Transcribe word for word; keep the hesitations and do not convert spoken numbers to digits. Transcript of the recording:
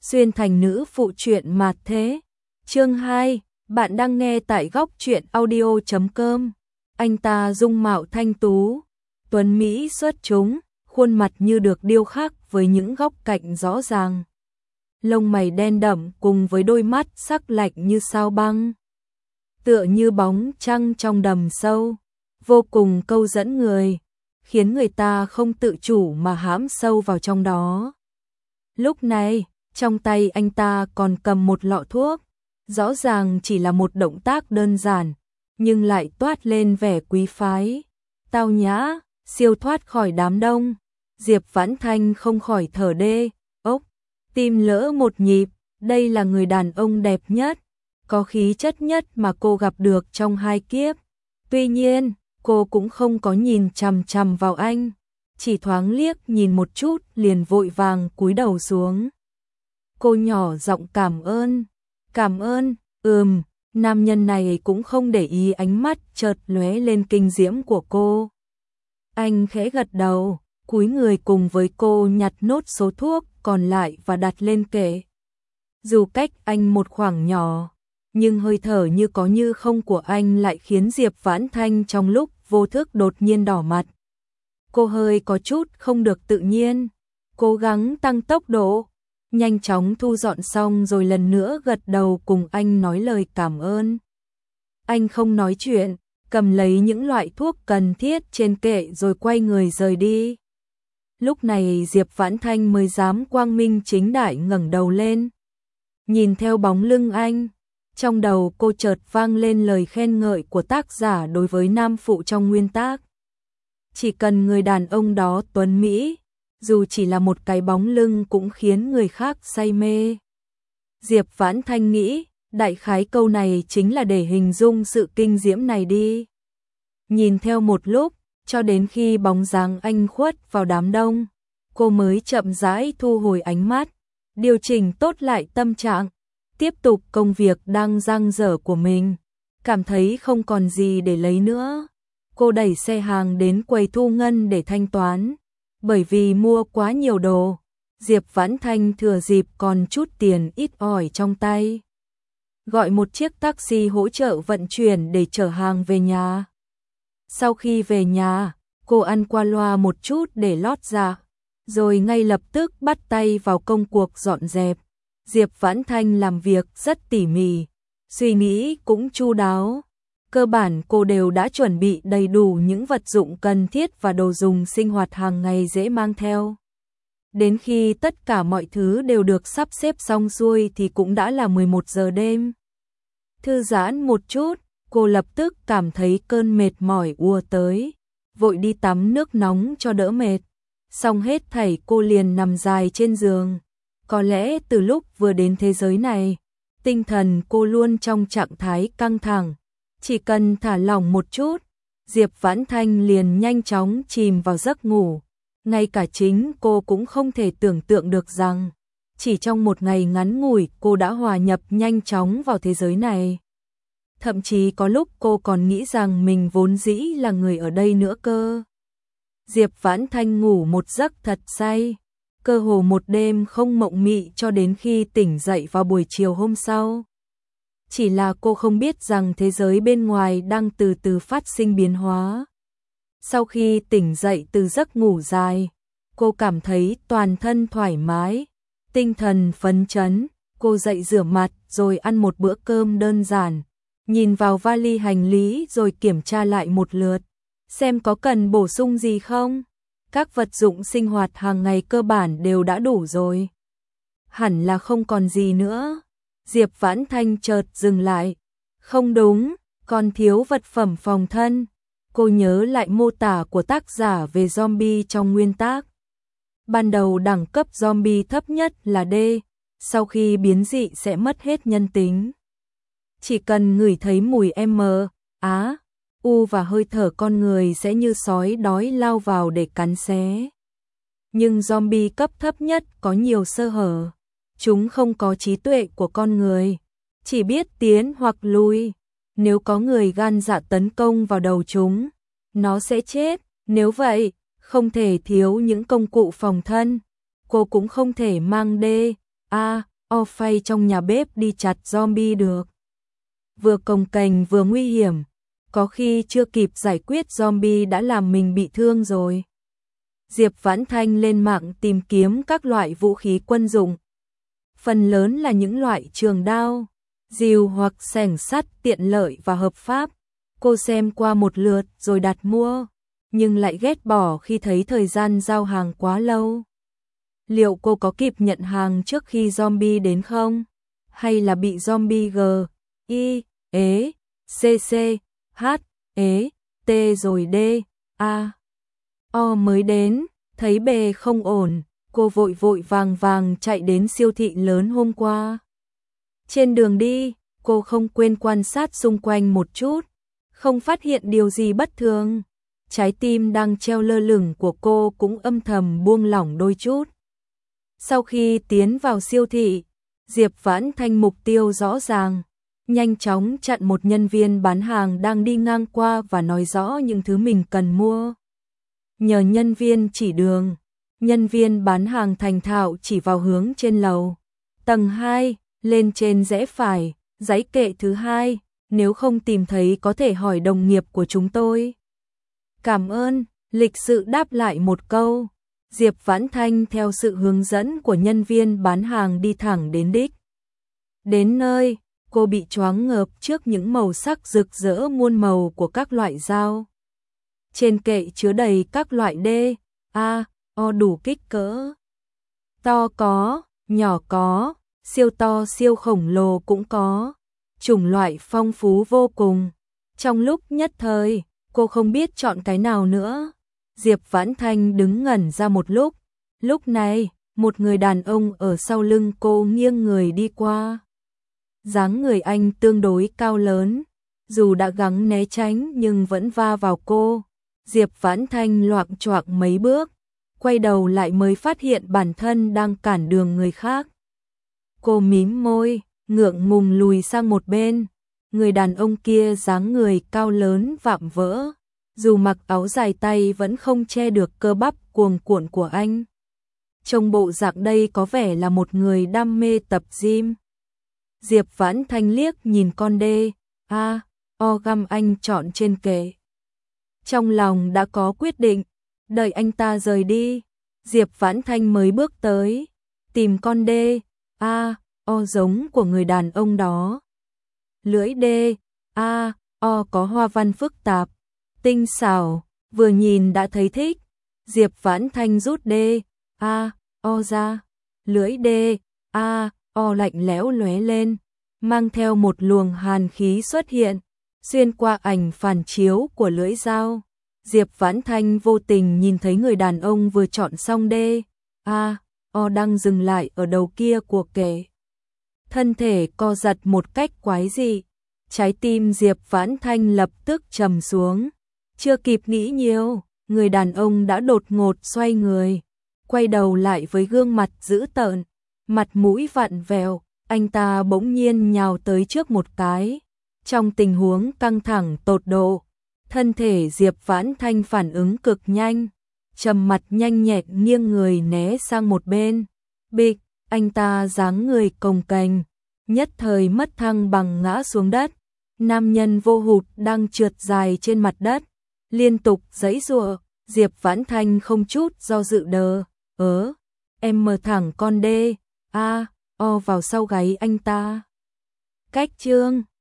xuyên thành nữ phụ truyện mạt thế. Chương hai, bạn đang nghe tại góc truyện audio chấm com. Anh ta dung mạo thanh tú, tuấn mỹ xuất chúng, khuôn mặt như được điêu khắc với những góc cạnh rõ ràng. Lông mày đen đậm cùng với đôi mắt sắc lạnh như sao băng, tựa như bóng trăng trong đầm sâu, vô cùng câu dẫn người, khiến người ta không tự chủ mà hãm sâu vào trong đó. Lúc này, trong tay anh ta còn cầm một lọ thuốc, rõ ràng chỉ là một động tác đơn giản, nhưng lại toát lên vẻ quý phái, tao nhã, siêu thoát khỏi đám đông. Diệp Vãn Thanh không khỏi thở đê, ốc, tim lỡ một nhịp, đây là người đàn ông đẹp nhất, có khí chất nhất mà cô gặp được trong hai kiếp. Tuy nhiên, cô cũng không có nhìn chằm chằm vào anh, chỉ thoáng liếc nhìn một chút liền vội vàng cúi đầu xuống. Cô nhỏ giọng cảm ơn, cảm ơn, ừm, nam nhân này cũng không để ý ánh mắt chợt lóe lên kinh diễm của cô. Anh khẽ gật đầu, cúi người cùng với cô nhặt nốt số thuốc còn lại và đặt lên kệ. Dù cách anh một khoảng nhỏ, nhưng hơi thở như có như không của anh lại khiến Diệp Vãn Thanh trong lúc vô thức đột nhiên đỏ mặt. Cô hơi có chút không được tự nhiên, cố gắng tăng tốc độ, nhanh chóng thu dọn xong rồi lần nữa gật đầu cùng anh nói lời cảm ơn. Anh không nói chuyện, cầm lấy những loại thuốc cần thiết trên kệ rồi quay người rời đi. Lúc này Diệp Vãn Thanh mới dám quang minh chính đại ngẩng đầu lên, nhìn theo bóng lưng anh. Trong đầu cô chợt vang lên lời khen ngợi của tác giả đối với nam phụ trong nguyên tác. Chỉ cần người đàn ông đó tuấn mỹ, dù chỉ là một cái bóng lưng cũng khiến người khác say mê. Diệp Vãn Thanh nghĩ, đại khái câu này chính là để hình dung sự kinh diễm này đi. Nhìn theo một lúc, cho đến khi bóng dáng anh khuất vào đám đông, cô mới chậm rãi thu hồi ánh mắt, điều chỉnh tốt lại tâm trạng, tiếp tục công việc đang dang dở của mình. Cảm thấy không còn gì để lấy nữa, cô đẩy xe hàng đến quầy thu ngân để thanh toán. Bởi vì mua quá nhiều đồ, Diệp Vãn Thanh thừa dịp còn chút tiền ít ỏi trong tay, gọi một chiếc taxi hỗ trợ vận chuyển để chở hàng về nhà. Sau khi về nhà, cô ăn qua loa một chút để lót dạ, rồi ngay lập tức bắt tay vào công cuộc dọn dẹp. Diệp Vãn Thanh làm việc rất tỉ mỉ, suy nghĩ cũng chu đáo. Cơ bản cô đều đã chuẩn bị đầy đủ những vật dụng cần thiết và đồ dùng sinh hoạt hàng ngày dễ mang theo. Đến khi tất cả mọi thứ đều được sắp xếp xong xuôi thì cũng đã là mười một giờ đêm. Thư giãn một chút, cô lập tức cảm thấy cơn mệt mỏi ùa tới, vội đi tắm nước nóng cho đỡ mệt. Xong hết thảy cô liền nằm dài trên giường. Có lẽ từ lúc vừa đến thế giới này, tinh thần cô luôn trong trạng thái căng thẳng. Chỉ cần thả lỏng một chút, Diệp Vãn Thanh liền nhanh chóng chìm vào giấc ngủ. Ngay cả chính cô cũng không thể tưởng tượng được rằng, chỉ trong một ngày ngắn ngủi cô đã hòa nhập nhanh chóng vào thế giới này. Thậm chí có lúc cô còn nghĩ rằng mình vốn dĩ là người ở đây nữa cơ. Diệp Vãn Thanh ngủ một giấc thật say, cơ hồ một đêm không mộng mị cho đến khi tỉnh dậy vào buổi chiều hôm sau. Chỉ là cô không biết rằng thế giới bên ngoài đang từ từ phát sinh biến hóa. Sau khi tỉnh dậy từ giấc ngủ dài, cô cảm thấy toàn thân thoải mái, tinh thần phấn chấn. Cô dậy rửa mặt rồi ăn một bữa cơm đơn giản, nhìn vào vali hành lý rồi kiểm tra lại một lượt, xem có cần bổ sung gì không. Các vật dụng sinh hoạt hàng ngày cơ bản đều đã đủ rồi. Hẳn là không còn gì nữa. Diệp Vãn Thanh chợt dừng lại. Không đúng, còn thiếu vật phẩm phòng thân. Cô nhớ lại mô tả của tác giả về zombie trong nguyên tác. Ban đầu đẳng cấp zombie thấp nhất là D, sau khi biến dị sẽ mất hết nhân tính. Chỉ cần ngửi thấy mùi M, Á, U và hơi thở con người sẽ như sói đói lao vào để cắn xé. Nhưng zombie cấp thấp nhất có nhiều sơ hở. Chúng không có trí tuệ của con người, chỉ biết tiến hoặc lui. Nếu có người gan dạ tấn công vào đầu chúng, nó sẽ chết. Nếu vậy, không thể thiếu những công cụ phòng thân. Cô cũng không thể mang D, A, o phay trong nhà bếp đi chặt zombie được. Vừa cồng kềnh vừa nguy hiểm, có khi chưa kịp giải quyết zombie đã làm mình bị thương rồi. Diệp Vãn Thanh lên mạng tìm kiếm các loại vũ khí quân dụng. Phần lớn là những loại trường đao, rìu hoặc xẻng sắt tiện lợi và hợp pháp. Cô xem qua một lượt rồi đặt mua, nhưng lại ghét bỏ khi thấy thời gian giao hàng quá lâu. Liệu cô có kịp nhận hàng trước khi zombie đến không? Hay là bị zombie G, I, ế, C, C, H, ế, T rồi D, A, O mới đến? Thấy bề không ổn, cô vội vội vàng vàng chạy đến siêu thị lớn hôm qua. Trên đường đi, cô không quên quan sát xung quanh một chút, không phát hiện điều gì bất thường. Trái tim đang treo lơ lửng của cô cũng âm thầm buông lỏng đôi chút. Sau khi tiến vào siêu thị, Diệp Vãn Thanh mục tiêu rõ ràng, nhanh chóng chặn một nhân viên bán hàng đang đi ngang qua và nói rõ những thứ mình cần mua. Nhờ nhân viên chỉ đường, nhân viên bán hàng thành thạo chỉ vào hướng trên lầu. Tầng hai, lên trên rẽ phải, dãy kệ thứ hai, nếu không tìm thấy có thể hỏi đồng nghiệp của chúng tôi. Cảm ơn, lịch sự đáp lại một câu. Diệp Vãn Thanh theo sự hướng dẫn của nhân viên bán hàng đi thẳng đến đích. Đến nơi, cô bị choáng ngợp trước những màu sắc rực rỡ muôn màu của các loại dao. Trên kệ chứa đầy các loại D, A, O đủ kích cỡ. To có, nhỏ có, siêu to siêu khổng lồ cũng có. Chủng loại phong phú vô cùng. Trong lúc nhất thời, cô không biết chọn cái nào nữa. Diệp Vãn Thanh đứng ngẩn ra một lúc. Lúc này, một người đàn ông ở sau lưng cô nghiêng người đi qua. Dáng người anh tương đối cao lớn, dù đã gắng né tránh nhưng vẫn va vào cô. Diệp Vãn Thanh loạng choạng mấy bước, quay đầu lại mới phát hiện bản thân đang cản đường người khác. Cô mím môi, ngượng ngùng lùi sang một bên. Người đàn ông kia dáng người cao lớn vạm vỡ, dù mặc áo dài tay vẫn không che được cơ bắp cuồn cuộn của anh. Trông bộ dạng đây có vẻ là một người đam mê tập gym. Diệp Vãn Thanh liếc nhìn con D, A, O găm anh chọn trên kệ. Trong lòng đã có quyết định, đợi anh ta rời đi, Diệp Vãn Thanh mới bước tới, tìm con D, A, O giống của người đàn ông đó. Lưỡi D, A, O có hoa văn phức tạp, tinh xảo, vừa nhìn đã thấy thích. Diệp Vãn Thanh rút D, A, O ra, lưỡi D, A, O lạnh lẽo lóe lên, mang theo một luồng hàn khí xuất hiện, xuyên qua ảnh phản chiếu của lưỡi dao. Diệp Vãn Thanh vô tình nhìn thấy người đàn ông vừa chọn xong D, A, O đang dừng lại ở đầu kia của kệ. Thân thể co giật một cách quái dị, trái tim Diệp Vãn Thanh lập tức trầm xuống. Chưa kịp nghĩ nhiều, người đàn ông đã đột ngột xoay người, quay đầu lại với gương mặt dữ tợn, mặt mũi vặn vẹo, anh ta bỗng nhiên nhào tới trước một cái. Trong tình huống căng thẳng tột độ, thân thể Diệp Vãn Thanh phản ứng cực nhanh, trầm mặt nhanh nhẹn nghiêng người né sang một bên. Bịch, anh ta dáng người cồng kềnh, nhất thời mất thăng bằng ngã xuống đất. Nam nhân vô hụt đang trượt dài trên mặt đất, liên tục giãy giụa. Diệp Vãn Thanh không chút do dự đờ, ớ, em mở thẳng con D, A, O vào sau gáy anh ta. Cách chương